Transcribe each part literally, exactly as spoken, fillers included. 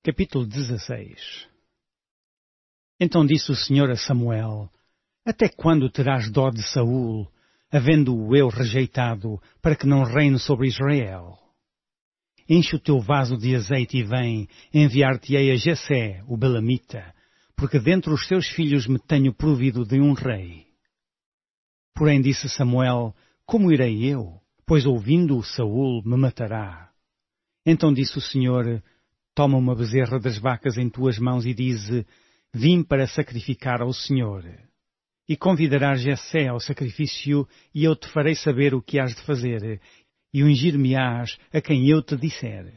Capítulo dezesseis. Então disse o Senhor a Samuel: Até quando terás dó de Saul, havendo-o eu rejeitado, para que não reine sobre Israel? Enche o teu vaso de azeite e vem, enviar-te-ei a Jessé, o Belamita, porque dentre os seus filhos me tenho provido de um rei. Porém disse Samuel: Como irei eu? Pois ouvindo-o Saul me matará. Então disse o Senhor: Toma uma bezerra das vacas em tuas mãos e dize: Vim para sacrificar ao Senhor. E convidarás Jessé ao sacrifício, e eu te farei saber o que hás de fazer, e ungir-me-ás a quem eu te disser.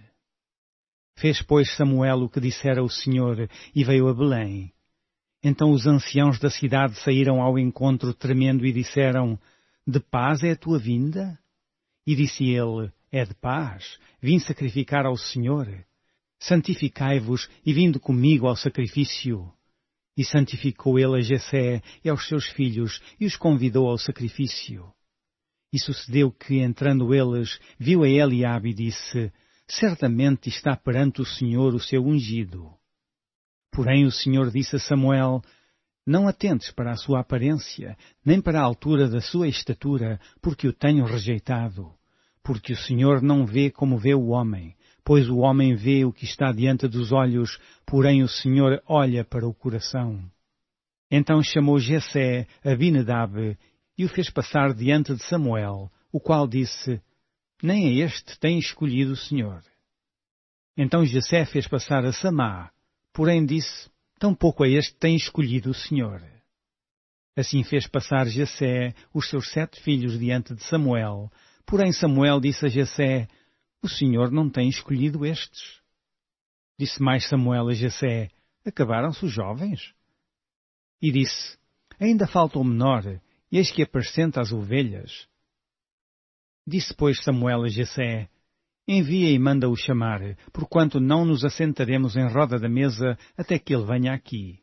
Fez, pois, Samuel o que dissera o Senhor, e veio a Belém. Então os anciãos da cidade saíram ao encontro tremendo e disseram: De paz é a tua vinda? E disse ele: É de paz, vim sacrificar ao Senhor. Santificai-vos e vinde comigo ao sacrifício. E santificou ele a Jessé e aos seus filhos, e os convidou ao sacrifício. E sucedeu que, entrando eles, viu a Eliabe e disse: Certamente está perante o Senhor o seu ungido. Porém o Senhor disse a Samuel: Não atentes para a sua aparência, nem para a altura da sua estatura, porque o tenho rejeitado. Porque o Senhor não vê como vê o homem, pois o homem vê o que está diante dos olhos, porém o Senhor olha para o coração. Então chamou Jessé Abinadab e o fez passar diante de Samuel, o qual disse: Nem a este tem escolhido o Senhor. Então Jessé fez passar a Samá, porém disse: Tampouco a este tem escolhido o Senhor. Assim fez passar Jessé os seus sete filhos diante de Samuel, porém Samuel disse a Jessé: O Senhor não tem escolhido estes. Disse mais Samuel a Jessé: Acabaram-se os jovens? E disse: Ainda falta o menor, e eis que apascenta as ovelhas. Disse, pois, Samuel a Jessé: Envia e manda-o chamar, porquanto não nos assentaremos em roda da mesa até que ele venha aqui.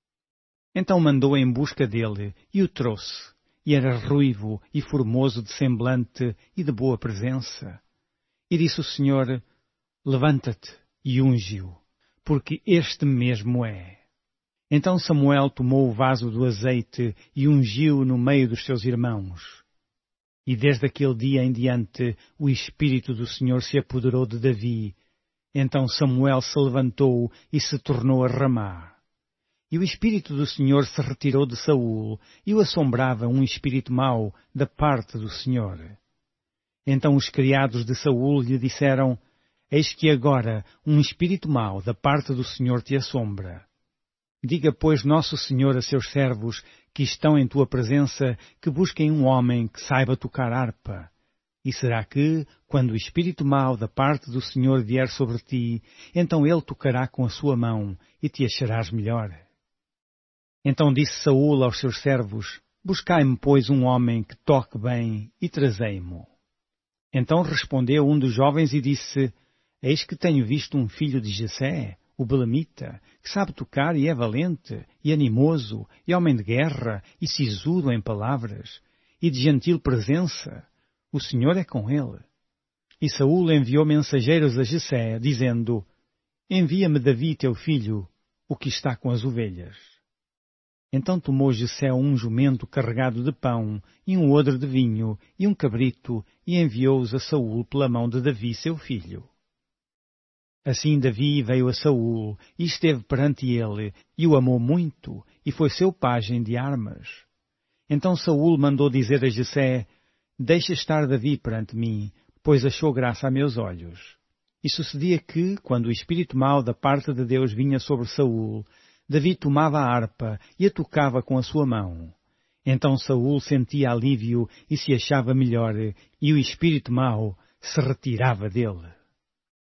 Então mandou em busca dele, e o trouxe, e era ruivo e formoso de semblante e de boa presença. E disse o Senhor: Levanta-te e unge-o, porque este mesmo é. Então Samuel tomou o vaso do azeite e ungiu-o no meio dos seus irmãos. E desde aquele dia em diante o Espírito do Senhor se apoderou de Davi. Então Samuel se levantou e se tornou a Ramá. E o Espírito do Senhor se retirou de Saul, e o assombrava um espírito mau da parte do Senhor. Então os criados de Saul lhe disseram: Eis que agora um espírito mau da parte do Senhor te assombra. Diga, pois, nosso Senhor a seus servos que estão em tua presença, que busquem um homem que saiba tocar harpa. E será que, quando o espírito mau da parte do Senhor vier sobre ti, então ele tocará com a sua mão, e te acharás melhor. Então disse Saul aos seus servos: Buscai-me, pois, um homem que toque bem, e trazei-mo. Então respondeu um dos jovens e disse: Eis que tenho visto um filho de Jessé, o Belamita, que sabe tocar e é valente, e animoso, e homem de guerra, e sisudo em palavras, e de gentil presença. O Senhor é com ele. E Saul enviou mensageiros a Jessé, dizendo: Envia-me Davi teu filho, o que está com as ovelhas. Então tomou Jessé um jumento carregado de pão, e um odre de vinho, e um cabrito, e enviou-os a Saul pela mão de Davi seu filho. Assim Davi veio a Saul, e esteve perante ele, e o amou muito, e foi seu pajem de armas. Então Saul mandou dizer a Jessé: Deixa estar Davi perante mim, pois achou graça a meus olhos. E sucedia que, quando o espírito mau da parte de Deus vinha sobre Saul, Davi tomava a harpa e a tocava com a sua mão. Então Saul sentia alívio e se achava melhor, e o espírito mau se retirava dele.